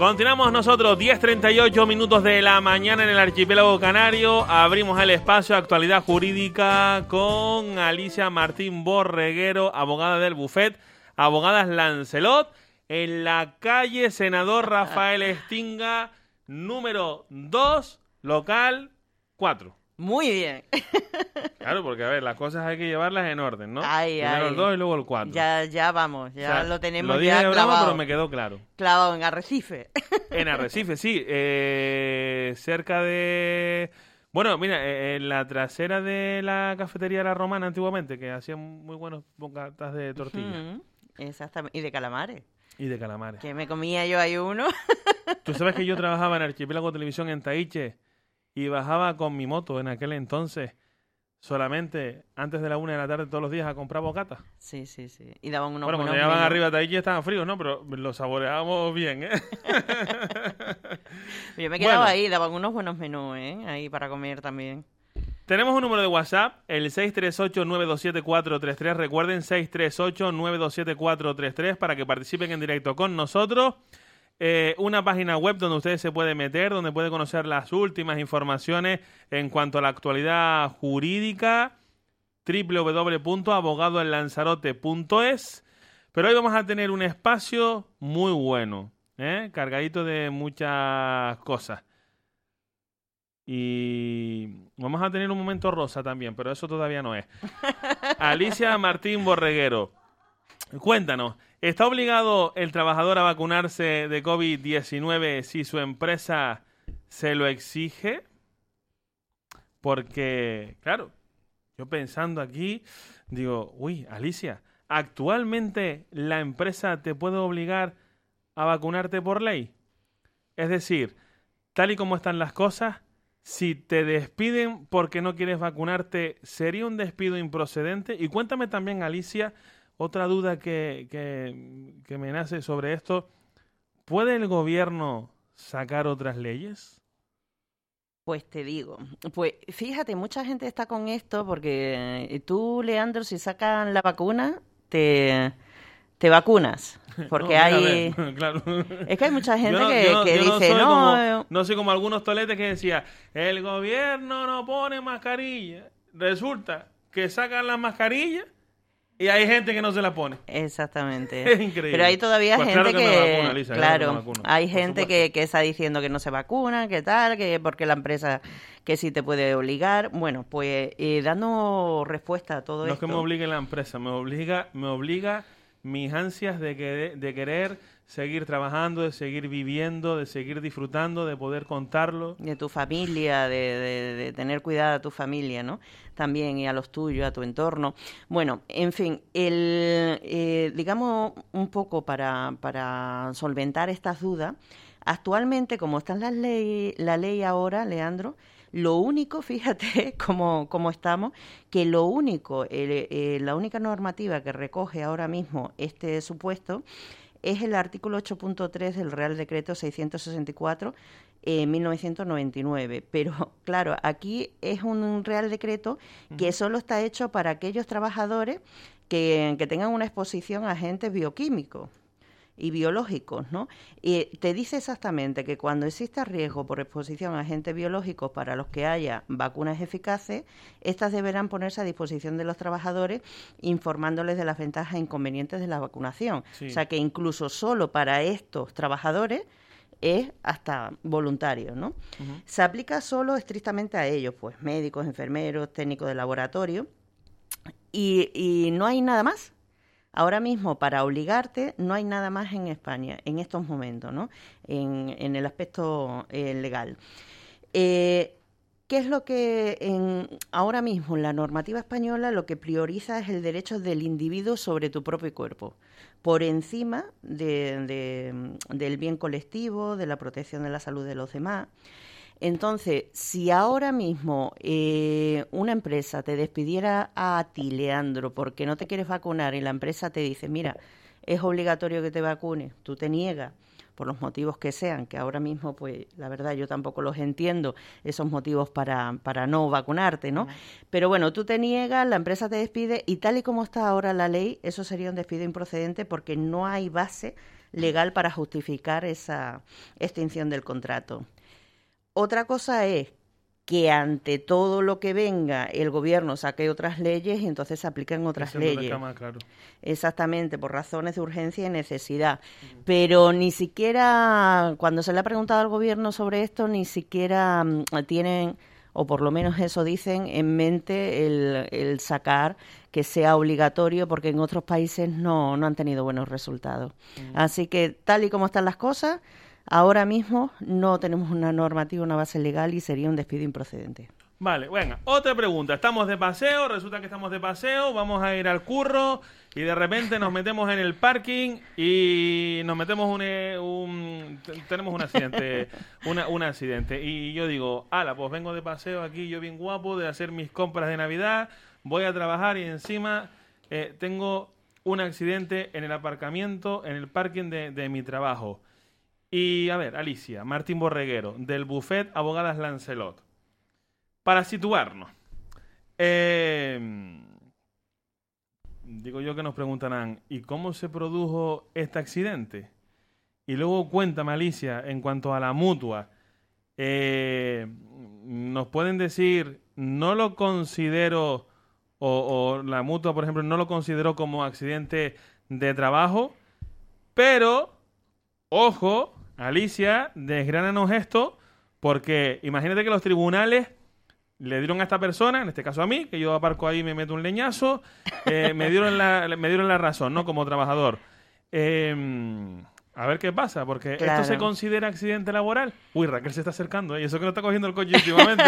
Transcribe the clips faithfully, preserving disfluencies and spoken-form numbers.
Continuamos nosotros, diez treinta y ocho minutos de la mañana en el archipiélago canario. Abrimos el espacio Actualidad Jurídica con Alicia Martín Borreguero, abogada del Bufet, Abogadas Lancelot, en la calle Senador Rafael Estinga, número dos, local cuatro. Muy bien. Claro, porque a ver, las cosas hay que llevarlas en orden, ¿no? Ay, Primero ay. el dos y luego el cuatro. Ya, ya vamos, ya O sea, lo tenemos lo dije ya de broma, clavado. pero me quedó claro. Clavado en Arrecife. En Arrecife, sí. Eh, cerca de... Bueno, mira, eh, en la trasera de la cafetería La Romana antiguamente, que hacían muy buenos bocatas de tortilla. Mm, exactamente. Y de calamares. Y de calamares. Que me comía yo ahí uno. Tú sabes que yo trabajaba en Archipiélago Televisión en Taiche y bajaba con mi moto en aquel entonces solamente antes de la una de la tarde todos los días a comprar bocatas. Sí, sí, sí. Y daban unos Bueno, cuando buenos llegaban menús. arriba de Taiche estaban fríos, ¿no? Pero los saboreábamos bien, ¿eh? Yo me quedaba Bueno. ahí, daban unos buenos menús, ¿eh? Ahí para comer también. Tenemos un número de WhatsApp, el seis tres ocho, nueve dos siete, cuatro tres tres. Recuerden, seis tres ocho, nueve dos siete, cuatro tres tres para que participen en directo con nosotros. Eh, una página web donde ustedes se pueden meter, donde pueden conocer las últimas informaciones en cuanto a la actualidad jurídica, doble u doble u doble u punto abogado en lanzarote punto es. Pero hoy vamos a tener un espacio muy bueno, ¿eh? Cargadito de muchas cosas. Y vamos a tener un momento rosa también, pero eso todavía no es. Alicia Martín Borreguero, cuéntanos, ¿está obligado el trabajador a vacunarse de COVID diecinueve si su empresa se lo exige? Porque, claro, yo pensando aquí, digo, uy, Alicia, ¿actualmente la empresa te puede obligar a vacunarte por ley? Es decir, tal y como están las cosas, si te despiden porque no quieres vacunarte, ¿sería un despido improcedente? Y cuéntame también, Alicia, otra duda que, que, que me nace sobre esto. ¿Puede el gobierno sacar otras leyes? Pues te digo, pues fíjate, mucha gente está con esto porque eh, tú, Leandro, si sacan la vacuna, te, te vacunas. Porque No, mira, hay... a ver, claro. Es que hay mucha gente Yo no- que, yo no- que yo no dice, soy no, como- eh, no soy como algunos toletes que decía, el gobierno no pone mascarilla. Resulta que sacan las mascarillas y hay gente que no se la pone. exactamente. Es increíble. Pero hay todavía Pues gente claro que me vacuno, Lisa, claro que claro, me vacuno, hay por gente supuesto. que, que está diciendo que no se vacuna, que tal, que porque la empresa que sí te puede obligar. Bueno, pues eh, dando respuesta a todo No es esto. que me obligue la empresa, me obliga, me obliga mis ansias de, que, de querer seguir trabajando, de seguir viviendo, de seguir disfrutando, de poder contarlo. De tu familia, de, de, de tener cuidado a tu familia, ¿no? También y a los tuyos, a tu entorno. Bueno, en fin, el, eh, digamos un poco para, para solventar estas dudas, actualmente, como está las ley, la ley ahora, Leandro, lo único, fíjate cómo, cómo estamos, que lo único, eh, eh, la única normativa que recoge ahora mismo este supuesto es el artículo ocho punto tres del Real Decreto seiscientos sesenta y cuatro en mil novecientos noventa y nueve. Pero, claro, aquí es un Real Decreto que uh-huh. solo está hecho para aquellos trabajadores que, que tengan una exposición a agentes bioquímicos y biológicos, ¿no? Y te dice exactamente que cuando exista riesgo por exposición a agentes biológicos para los que haya vacunas eficaces, estas deberán ponerse a disposición de los trabajadores informándoles de las ventajas e inconvenientes de la vacunación. Sí. O sea que incluso solo para estos trabajadores es hasta voluntario, ¿no? Uh-huh. Se aplica solo estrictamente a ellos, pues médicos, enfermeros, técnicos de laboratorio y, y no hay nada más. Ahora mismo, para obligarte, no hay nada más en España, en estos momentos, ¿no? En, en el aspecto eh, legal. Eh, ¿Qué es lo que en, ahora mismo la normativa española lo que prioriza es el derecho del individuo sobre tu propio cuerpo, por encima de, de, del bien colectivo, de la protección de la salud de los demás? Entonces, si ahora mismo eh, una empresa te despidiera a ti, Leandro, porque no te quieres vacunar y la empresa te dice, mira, es obligatorio que te vacunes, tú te niegas, por los motivos que sean, que ahora mismo, pues, la verdad, yo tampoco los entiendo, esos motivos para, para no vacunarte, ¿no? Uh-huh. Pero bueno, tú te niegas, la empresa te despide, y tal y como está ahora la ley, eso sería un despido improcedente porque no hay base legal para justificar esa extinción del contrato. Otra cosa es que ante todo lo que venga el gobierno saque otras leyes y entonces se apliquen otras leyes. Más claro. Exactamente, por razones de urgencia y necesidad. Uh-huh. Pero ni siquiera, cuando se le ha preguntado al gobierno sobre esto, ni siquiera um, tienen, o por lo menos eso dicen, en mente el, el sacar que sea obligatorio, porque en otros países no, no han tenido buenos resultados. Uh-huh. Así que, tal y como están las cosas, ahora mismo no tenemos una normativa, una base legal y sería un despido improcedente. Vale, venga, otra pregunta. Estamos de paseo, resulta que estamos de paseo, vamos a ir al curro y de repente nos metemos en el parking y nos metemos un... un tenemos un accidente, una, un accidente. Y yo digo, ala, pues vengo de paseo aquí, yo bien guapo, de hacer mis compras de Navidad, voy a trabajar y encima eh, tengo un accidente en el aparcamiento, en el parking de, de mi trabajo. Y, a ver, Alicia, Martín Borreguero, del Buffet Abogadas Lancelot. Para situarnos, eh, digo yo que nos preguntarán, ¿y cómo se produjo este accidente? Y luego cuéntame, Alicia, en cuanto a la mutua, eh, nos pueden decir, no lo considero, o, o la mutua, por ejemplo, no lo consideró como accidente de trabajo, pero, ojo, Alicia, desgránanos esto, porque imagínate que los tribunales le dieron a esta persona, en este caso a mí, que yo aparco ahí y me meto un leñazo, eh, me dieron la me dieron la razón, ¿no? Como trabajador. Eh, a ver qué pasa, porque claro. ¿Esto se considera accidente laboral? Uy, Raquel se está acercando, ¿eh? Y eso que no está cogiendo el coche últimamente.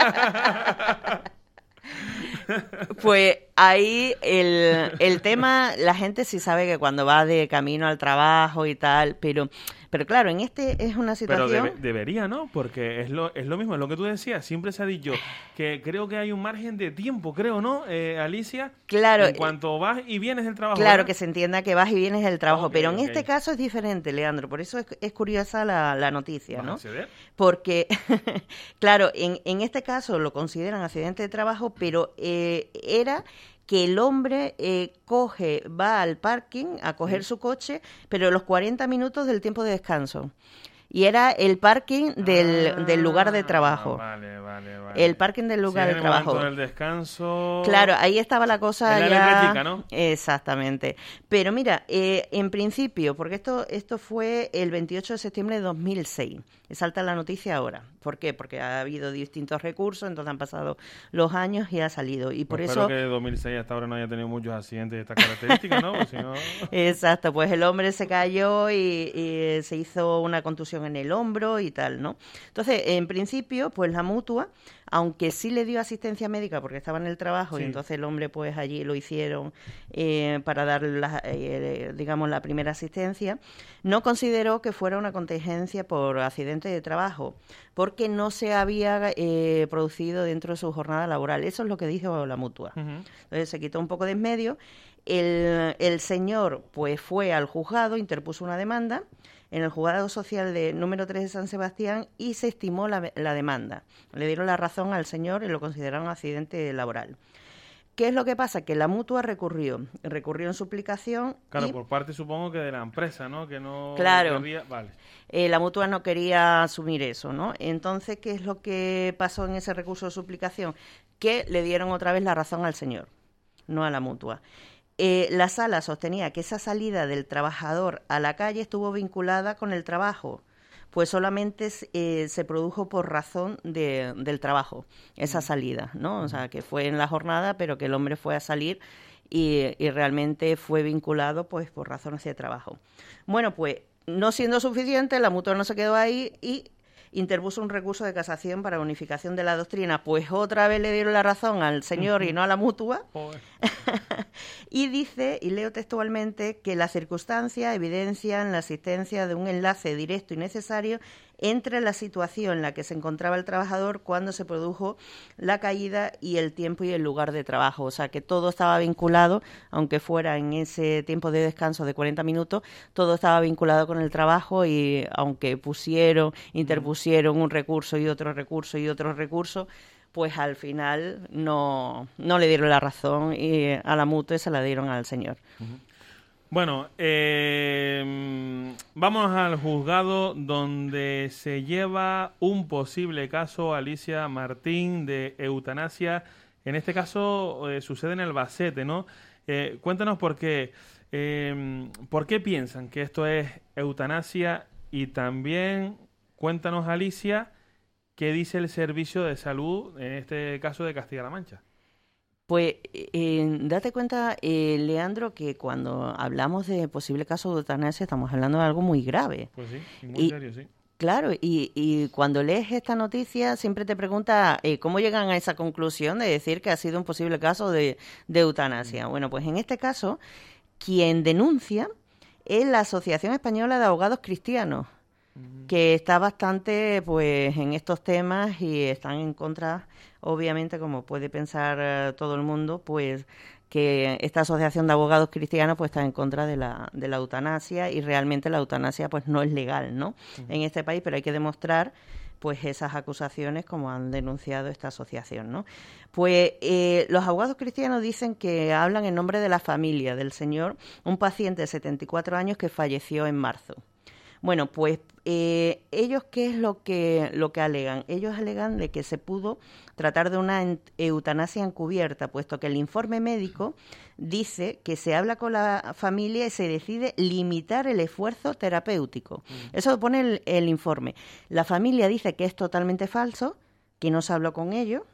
Pues ahí el, el tema, la gente sí sabe que cuando va de camino al trabajo y tal, pero pero claro, en este es una situación... Pero debe, debería, ¿no? Porque es lo, es lo mismo, es lo que tú decías, siempre se ha dicho que creo que hay un margen de tiempo, creo, ¿no, eh, Alicia? Claro. En cuanto vas y vienes del trabajo. Claro, ¿verdad? Que se entienda que vas y vienes del trabajo, okay, pero en okay. este caso es diferente, Leandro, por eso es, es curiosa la, la noticia, ¿Vas ¿no? a acceder? Porque, claro, en, en este caso lo consideran accidente de trabajo, pero eh, era... que el hombre eh, coge, va al parking a coger sí. su coche, pero los cuarenta minutos del tiempo de descanso. Y era el parking del, ah, del lugar de trabajo. Vale, vale, vale. El parking del lugar sí, de trabajo. En el descanso... Claro, ahí estaba la cosa en la ya... letra chica, ¿no? Exactamente. Pero mira, eh, en principio, porque esto esto fue el veintiocho de septiembre de dos mil seis. Salta la noticia ahora. ¿Por qué? Porque ha habido distintos recursos, entonces han pasado los años y ha salido. Y por pues eso... Espero que de dos mil seis hasta ahora no haya tenido muchos accidentes de estas características, ¿no? Pues si no... Exacto, pues el hombre se cayó y, y se hizo una contusión en el hombro y tal, ¿no? Entonces, en principio, pues la mutua, aunque sí le dio asistencia médica porque estaba en el trabajo sí. y entonces el hombre, pues allí lo hicieron eh, para dar, la, eh, digamos, la primera asistencia, no consideró que fuera una contingencia por accidente de trabajo, porque no se había eh, producido dentro de su jornada laboral. Eso es lo que dijo la mutua. Uh-huh. Entonces se quitó un poco de en medio. El, el señor, pues, fue al juzgado, interpuso una demanda en el juzgado social de número tres de San Sebastián y se estimó la, la demanda. Le dieron la razón al señor y lo consideraron accidente laboral. ¿Qué es lo que pasa? Que la mutua recurrió, recurrió en suplicación. Claro, y, por parte supongo que de la empresa, ¿no? Que no claro, quería... Vale. Eh, la mutua no quería asumir eso, ¿no? Entonces, ¿qué es lo que pasó en ese recurso de suplicación? Que le dieron otra vez la razón al señor, no a la mutua. Eh, la sala sostenía que esa salida del trabajador a la calle estuvo vinculada con el trabajo, pues solamente eh, se produjo por razón de, del trabajo, esa salida, ¿no? O sea, que fue en la jornada, pero que el hombre fue a salir y, y realmente fue vinculado, pues, por razones de trabajo. Bueno, pues, no siendo suficiente, la mutua no se quedó ahí y interpuso un recurso de casación para unificación de la doctrina. Pues otra vez le dieron la razón al señor y no a la mutua. Y dice, y leo textualmente, que las circunstancias evidencian la existencia de un enlace directo y necesario entre la situación en la que se encontraba el trabajador cuando se produjo la caída y el tiempo y el lugar de trabajo. O sea, que todo estaba vinculado, aunque fuera en ese tiempo de descanso de cuarenta minutos, todo estaba vinculado con el trabajo y aunque pusieron, interpusieron un recurso y otro recurso y otro recurso, pues al final no, no le dieron la razón y a la mutua se la dieron al señor. Uh-huh. Bueno, eh, vamos al juzgado donde se lleva un posible caso, Alicia Martín, de eutanasia. En este caso eh, sucede en Albacete, ¿no? Eh, cuéntanos por qué, eh, por qué piensan que esto es eutanasia y también cuéntanos, Alicia, qué dice el Servicio de Salud, en este caso de Castilla-La Mancha. Pues eh, date cuenta, eh, Leandro, que cuando hablamos de posible caso de eutanasia estamos hablando de algo muy grave. Pues sí, y muy y, serio, sí. Claro, y, y cuando lees esta noticia siempre te pregunta eh, cómo llegan a esa conclusión de decir que ha sido un posible caso de, de eutanasia. Mm. Bueno, pues en este caso, quien denuncia es la Asociación Española de Abogados Cristianos, mm. que está bastante pues en estos temas y están en contra, obviamente, como puede pensar uh, todo el mundo, pues que esta asociación de abogados cristianos pues está en contra de la de la eutanasia y realmente la eutanasia pues no es legal, ¿no? Uh-huh. En este país, pero hay que demostrar pues esas acusaciones como han denunciado esta asociación, ¿no? Pues eh, los abogados cristianos dicen que hablan en nombre de la familia del señor, un paciente de setenta y cuatro años que falleció en marzo. Bueno, pues eh, ellos, ¿qué es lo que lo que alegan? Ellos alegan de que se pudo tratar de una eutanasia encubierta, puesto que el informe médico dice que se habla con la familia y se decide limitar el esfuerzo terapéutico. Mm. Eso pone el, el informe. La familia dice que es totalmente falso, que no se habló con ellos,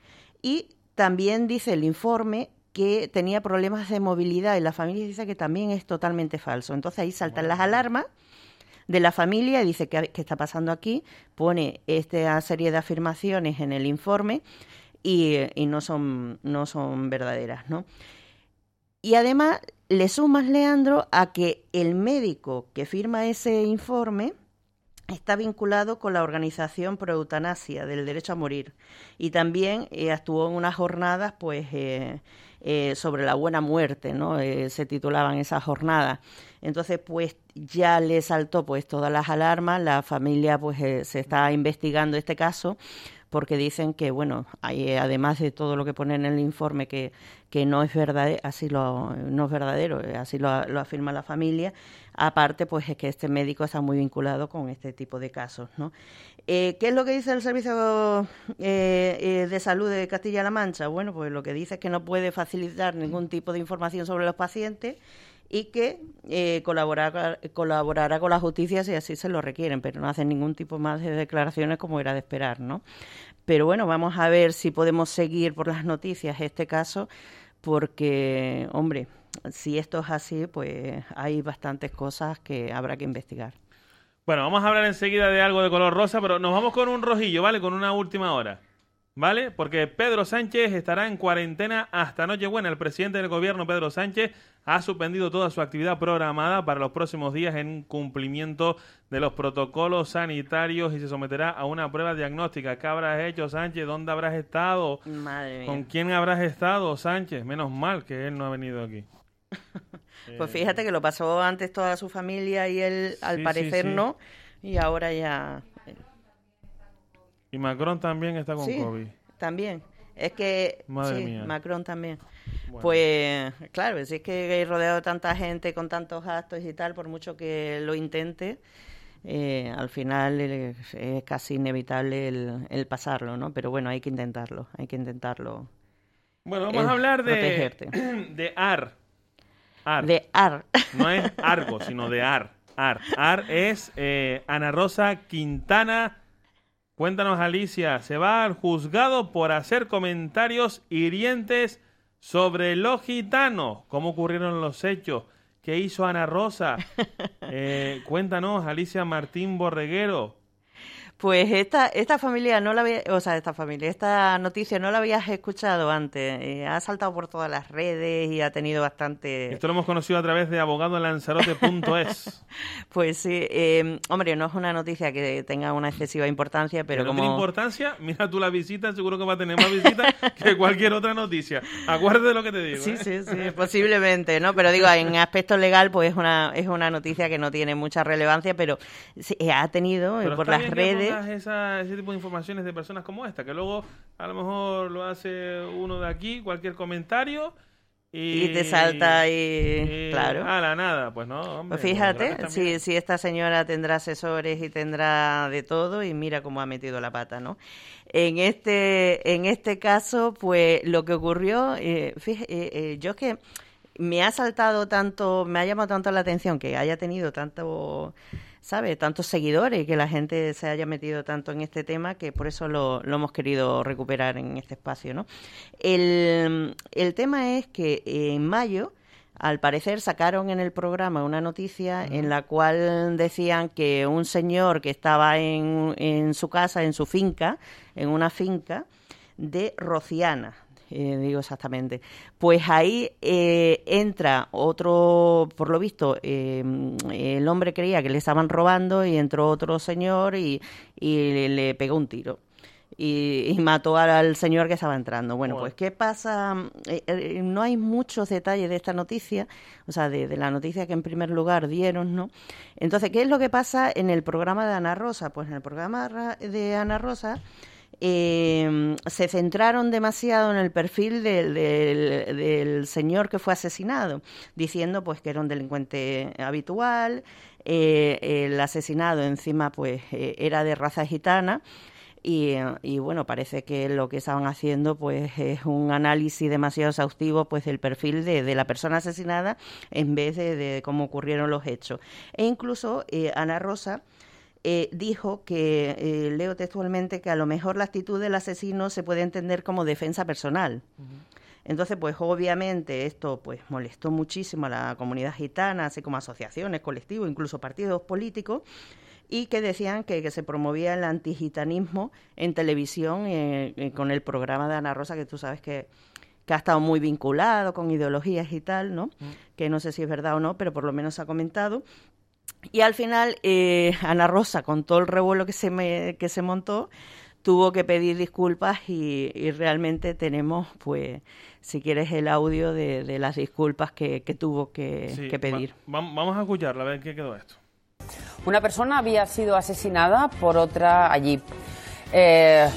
y también dice el informe que tenía problemas de movilidad y la familia dice que también es totalmente falso. Entonces ahí saltan bueno. las alarmas de la familia y dice que, que está pasando aquí, pone esta serie de afirmaciones en el informe y, y no son no son verdaderas, ¿no? Y además le sumas, Leandro, a que el médico que firma ese informe está vinculado con la Organización Pro Eutanasia del Derecho a Morir y también eh, actuó en unas jornadas pues eh, eh, sobre la buena muerte, ¿no? Eh, se titulaban esas jornadas. Entonces, pues ya le saltó pues todas las alarmas, la familia pues eh, se está investigando este caso porque dicen que, bueno, hay, además de todo lo que pone en el informe que, que no es verdadero, así lo, no es verdadero, así lo, lo afirma la familia, aparte pues es que este médico está muy vinculado con este tipo de casos, ¿no? Eh, ¿Qué es lo que dice el Servicio eh, eh, de Salud de Castilla-La Mancha? Bueno, pues lo que dice es que no puede facilitar ningún tipo de información sobre los pacientes y que eh, colaborará, colaborará con la justicia si así se lo requieren, pero no hacen ningún tipo más de declaraciones como era de esperar, ¿no? Pero bueno, vamos a ver si podemos seguir por las noticias este caso, porque, hombre, si esto es así, pues hay bastantes cosas que habrá que investigar. Bueno, vamos a hablar enseguida de algo de color rosa, pero nos vamos con un rojillo, ¿vale? Con una última hora, ¿vale? Porque Pedro Sánchez estará en cuarentena hasta Nochebuena. El presidente del gobierno, Pedro Sánchez, ha suspendido toda su actividad programada para los próximos días en cumplimiento de los protocolos sanitarios y se someterá a una prueba diagnóstica. ¿Qué habrás hecho, Sánchez? ¿Dónde habrás estado? Madre mía. ¿Con quién habrás estado, Sánchez? Menos mal que él no ha venido aquí. Pues fíjate que lo pasó antes toda su familia y él, al sí, parecer, sí, sí. no, y ahora ya... Y Macron también está con sí, COVID. También. Es que... Madre sí, mía. Macron también. Bueno. Pues, claro, si es que rodeado de tanta gente con tantos actos y tal, por mucho que lo intente, eh, al final es, es casi inevitable el, el pasarlo, ¿no? Pero bueno, hay que intentarlo, hay que intentarlo. Bueno, vamos eh, a hablar de, protegerte. de A R. A R. De A R. No es Argo, sino de A R. A R. A R es eh, Ana Rosa Quintana. Cuéntanos, Alicia, se va al juzgado por hacer comentarios hirientes sobre los gitanos. ¿Cómo ocurrieron los hechos? ¿Qué hizo Ana Rosa? Eh, cuéntanos, Alicia Martín Borreguero. Pues esta esta familia no la había, o sea, esta familia, esta noticia no la habías escuchado antes. Eh, ha saltado por todas las redes y ha tenido bastante... Esto lo hemos conocido a través de abogado lanzarote punto es. Pues sí, eh, hombre, no es una noticia que tenga una excesiva importancia, pero, pero como... tiene importancia, mira tú la visita, seguro que va a tener más visitas que cualquier otra noticia. Acuérdate de lo que te digo. Sí, ¿eh? sí, sí, posiblemente, ¿no? Pero digo, en aspecto legal, pues es una, es una noticia que no tiene mucha relevancia, pero sí, ha tenido pero por está las bien redes... Que pongas esa, ese tipo de informaciones de personas como esta, que luego a lo mejor lo hace uno de aquí, cualquier comentario... Y, y te salta y, y claro. A la nada, pues no, hombre. Pues fíjate, si, si esta señora tendrá asesores y tendrá de todo, y mira cómo ha metido la pata, ¿no? En este, en este caso, pues lo que ocurrió, eh, fíjate, eh, eh, yo es que me ha saltado tanto, me ha llamado tanto la atención que haya tenido tanto... ¿sabe? Tantos seguidores y que la gente se haya metido tanto en este tema que por eso lo, lo hemos querido recuperar en este espacio, ¿no? El, el tema es que en mayo, al parecer, sacaron en el programa una noticia uh-huh. en la cual decían que un señor que estaba en, en su casa, en su finca, en una finca de Rociana, Eh, digo exactamente, pues ahí eh, entra otro, por lo visto, eh, el hombre creía que le estaban robando y entró otro señor y, y le, le pegó un tiro y, y mató al, al señor que estaba entrando. Bueno, bueno. pues ¿qué pasa? Eh, eh, no hay muchos detalles de esta noticia, o sea, de, de la noticia que en primer lugar dieron, ¿no? Entonces, ¿qué es lo que pasa en el programa de Ana Rosa? Pues en el programa de Ana Rosa Eh, se centraron demasiado en el perfil del, del, del señor que fue asesinado, diciendo pues que era un delincuente habitual, eh, el asesinado encima pues eh, era de raza gitana y, y bueno, parece que lo que estaban haciendo pues es un análisis demasiado exhaustivo pues del perfil de, de la persona asesinada en vez de, de cómo ocurrieron los hechos. E incluso eh, Ana Rosa Eh, dijo que, eh, leo textualmente, que a lo mejor la actitud del asesino se puede entender como defensa personal. Uh-huh. Entonces, pues obviamente esto pues molestó muchísimo a la comunidad gitana, así como asociaciones, colectivos, incluso partidos políticos, y que decían que, que se promovía el antigitanismo en televisión eh, eh, con el programa de Ana Rosa, que tú sabes que, que ha estado muy vinculado con ideologías y tal, ¿no? Uh-huh. Que no sé si es verdad o no, pero por lo menos se ha comentado. Y al final, eh, Ana Rosa, con todo el revuelo que se, me, que se montó, tuvo que pedir disculpas y, y realmente tenemos, pues, si quieres, el audio de, de las disculpas que, que tuvo que, sí, que pedir. Va, vamos a escucharla, a ver qué quedó esto. Una persona había sido asesinada por otra allí. Eh...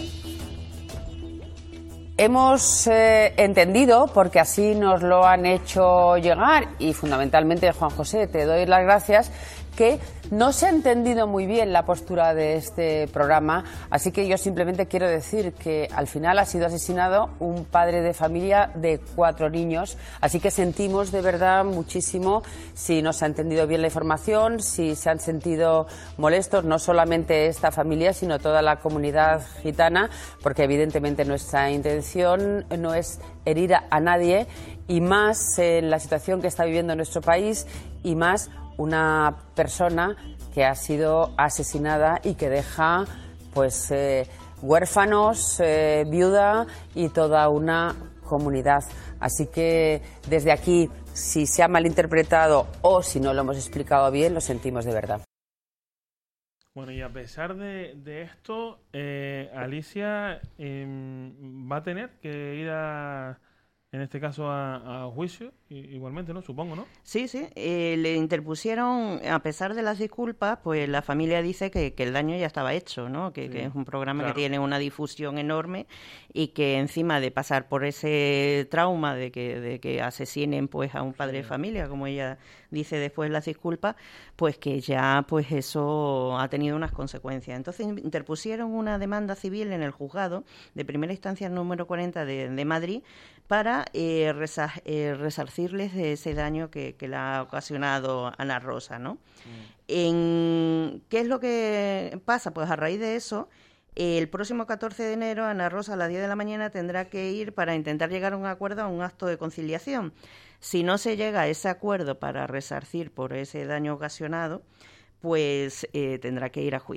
Hemos eh, entendido, porque así nos lo han hecho llegar, y fundamentalmente, Juan José, te doy las gracias, que no se ha entendido muy bien la postura de este programa, así que yo simplemente quiero decir que al final ha sido asesinado un padre de familia de cuatro niños, así que sentimos de verdad muchísimo si no se ha entendido bien la información, si se han sentido molestos, no solamente esta familia, sino toda la comunidad gitana, porque evidentemente nuestra intención no es herir a nadie, y más en la situación que está viviendo nuestro país, y más una persona que ha sido asesinada y que deja pues eh, huérfanos, eh, viuda y toda una comunidad. Así que desde aquí, si se ha malinterpretado o si no lo hemos explicado bien, lo sentimos de verdad. Bueno, y a pesar de, de esto, eh, Alicia eh, va a tener que ir a... en este caso a, a juicio, igualmente, ¿no? Supongo, ¿no? Sí, sí. Eh, le interpusieron, a pesar de las disculpas, pues la familia dice que, que el daño ya estaba hecho, ¿no? Que, sí, que es un programa claro. que tiene una difusión enorme y que encima de pasar por ese trauma de que, de que asesinen pues a un padre sí. de familia, como ella dice después las disculpas, pues que ya pues eso ha tenido unas consecuencias. Entonces interpusieron una demanda civil en el juzgado de primera instancia número cuarenta de, de Madrid para eh, resa, eh, resarcirles de ese daño que, que le ha ocasionado Ana Rosa, ¿no? Mm. En, ¿qué es lo que pasa? Pues a raíz de eso, el próximo catorce de enero, Ana Rosa a las diez de la mañana tendrá que ir para intentar llegar a un acuerdo, a un acto de conciliación. Si no se llega a ese acuerdo para resarcir por ese daño ocasionado, pues eh, tendrá que ir a juicio.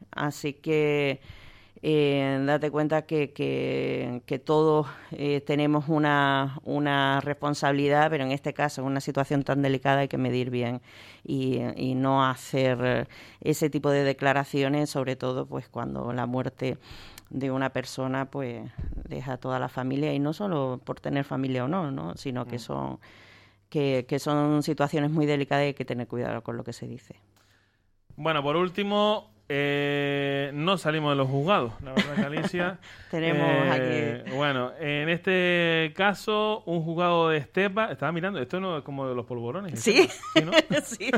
Así que eh, date cuenta que, que, que todos eh, tenemos una, una responsabilidad, pero en este caso, en una situación tan delicada, hay que medir bien y, y no hacer ese tipo de declaraciones, sobre todo pues cuando la muerte de una persona pues deja a toda la familia, y no solo por tener familia o no, ¿no? Sino que son, que, que son situaciones muy delicadas y hay que tener cuidado con lo que se dice. Bueno, por último, eh, no salimos de los juzgados, la verdad que Alicia. Tenemos eh, aquí... Bueno, en este caso, un juzgado de Estepa, estaba mirando, esto no es como de los polvorones. Sí, ¿sí, no? Sí.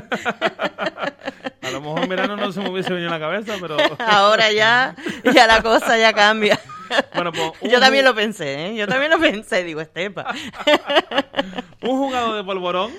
A lo mejor en verano no se me hubiese venido a la cabeza, pero... Ahora ya, ya la cosa ya cambia. Bueno, pues, un... Yo también lo pensé, ¿eh? Yo también lo pensé, digo, Estepa. Un juzgado de polvorón,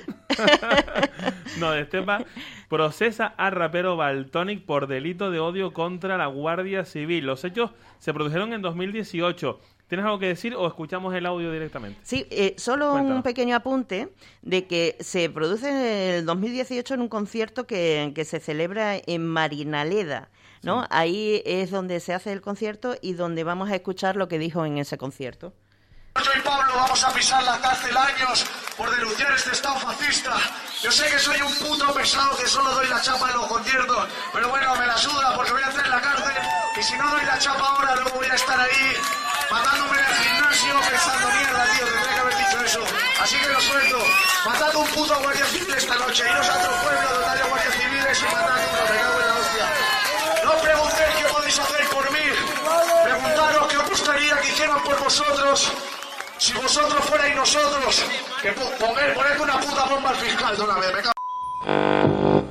no, de Estepa, procesa a rapero Valtonyc por delito de odio contra la Guardia Civil. Los hechos se produjeron en dos mil dieciocho. ¿Tienes algo que decir o escuchamos el audio directamente? Sí, eh, solo Cuéntanos. Un pequeño apunte de que se produce en el dos mil dieciocho en un concierto que, que se celebra en Marinaleda, ¿no? Sí. Ahí es donde se hace el concierto y donde vamos a escuchar lo que dijo en ese concierto. Yo y Pablo vamos a pisar la cárcel años por denunciar este estado fascista. Yo sé que soy un puto pesado que solo doy la chapa en los conciertos, pero bueno, me la suda porque voy a hacer la cárcel y si no doy la chapa ahora luego voy a estar ahí matándome en el gimnasio pensando mierda, tío, tendría que haber dicho eso. Así que lo suelto, matad un puto guardia civil esta noche, iros a otro pueblo donde haya guardias civiles y matad uno, me cago en la hostia. No preguntéis qué podéis hacer por mí, preguntaros qué os gustaría que hicieran por vosotros. Si vosotros fuerais nosotros, que poner, poned una puta bomba al fiscal de una vez, me cago.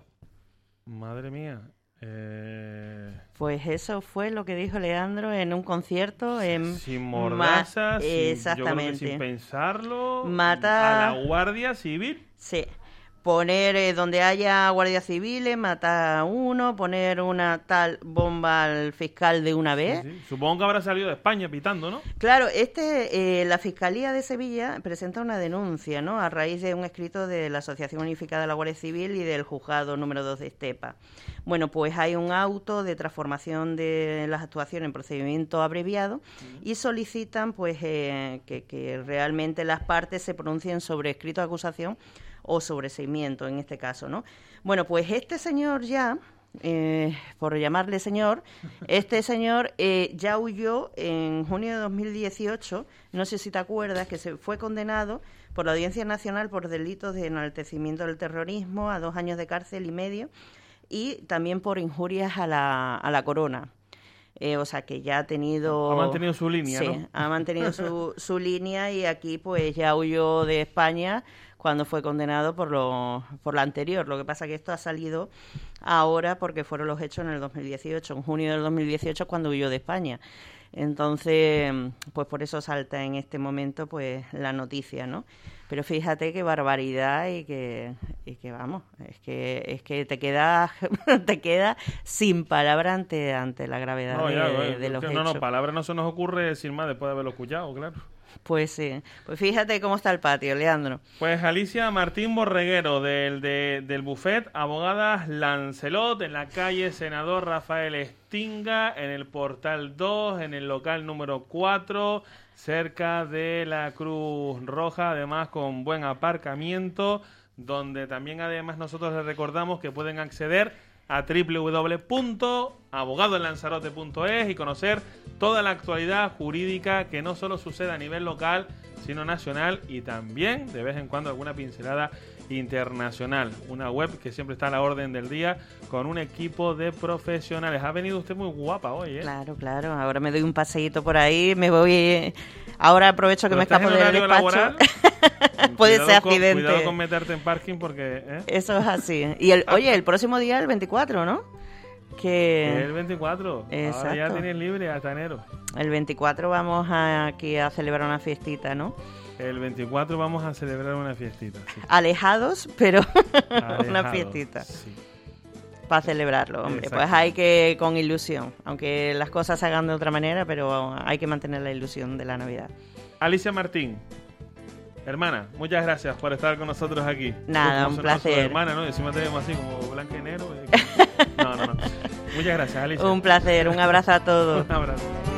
Madre mía. Eh... Pues eso fue lo que dijo Leandro en un concierto en sin mordaza, Ma- sin, exactamente. Yo creo que sin pensarlo, Mata a la Guardia Civil. Sí. Poner eh, donde haya guardias civiles, matar a uno, poner una tal bomba al fiscal de una vez. Sí, sí. Supongo que habrá salido de España pitando, ¿no? Claro, este, eh, la Fiscalía de Sevilla presenta una denuncia, ¿no? A raíz de un escrito de la Asociación Unificada de la Guardia Civil y del Juzgado número dos de Estepa. Bueno, pues hay un auto de transformación de las actuaciones en procedimiento abreviado y solicitan pues eh, que, que realmente las partes se pronuncien sobre escrito de acusación o sobreseimiento en este caso, ¿no? Bueno, pues este señor ya, eh, por llamarle señor, este señor eh, ya huyó en junio de dos mil dieciocho, no sé si te acuerdas, que se fue condenado por la Audiencia Nacional por delitos de enaltecimiento del terrorismo a dos años de cárcel y medio y también por injurias a la, a la corona. Eh, o sea, que ya ha tenido... Ha mantenido su línea, sí, ¿no? ha mantenido su, su línea y aquí pues ya huyó de España cuando fue condenado por lo por la anterior. Lo que pasa que esto ha salido ahora porque fueron los hechos en el dos mil dieciocho, en junio del dos mil dieciocho cuando huyó de España. Entonces, pues por eso salta en este momento pues la noticia, ¿no? Pero fíjate qué barbaridad y que y que vamos, es que es que te quedas te queda sin palabra ante ante la gravedad no, de, ya, de, no, de los no, hechos. No, no, palabra no se nos ocurre sin más después de haberlo escuchado, claro. Pues sí, pues fíjate cómo está el patio, Leandro. Pues Alicia Martín Borreguero, del, de, del bufet Abogadas Lancelot, en la calle Senador Rafael Estinga, en el Portal dos, en el local número cuatro, cerca de la Cruz Roja, además con buen aparcamiento, donde también además nosotros les recordamos que pueden acceder a doble u doble u doble u punto abogado en lanzarote punto es y conocer toda la actualidad jurídica que no solo sucede a nivel local, sino nacional y también de vez en cuando alguna pincelada internacional. Una web que siempre está a la orden del día con un equipo de profesionales. Ha venido usted muy guapa hoy, ¿eh? Claro, claro. Ahora me doy un paseíto por ahí, me voy... Ahora aprovecho que me ¿Estás escapo en del horario despacho. laboral? Puede Cuidado ser con- accidente. Cuidado con meterte en parking porque... ¿eh? Eso es así. Y el, oye, el próximo día, el veinticuatro, ¿no? Que El veinticuatro. Ahora ya Exacto. tienes libre hasta enero. el veinticuatro vamos a, aquí a celebrar una fiestita, ¿no? El veinticuatro vamos a celebrar una fiestita. Sí. Alejados, pero una Alejado, fiestita sí. para celebrarlo, hombre. Exacto. Pues hay que, con ilusión, aunque las cosas se hagan de otra manera, pero hay que mantener la ilusión de la Navidad. Alicia Martín, hermana, muchas gracias por estar con nosotros aquí. Nada, Como un se nos- su placer. Hermana, ¿no? Y encima te vemos así como blanca y negro. eh, que- No, no, no. Muchas gracias, Alicia. Un placer, un abrazo a todos. Un abrazo.